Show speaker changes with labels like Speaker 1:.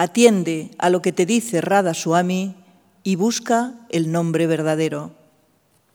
Speaker 1: atiende a lo que te dice Radha Swami y busca el nombre verdadero.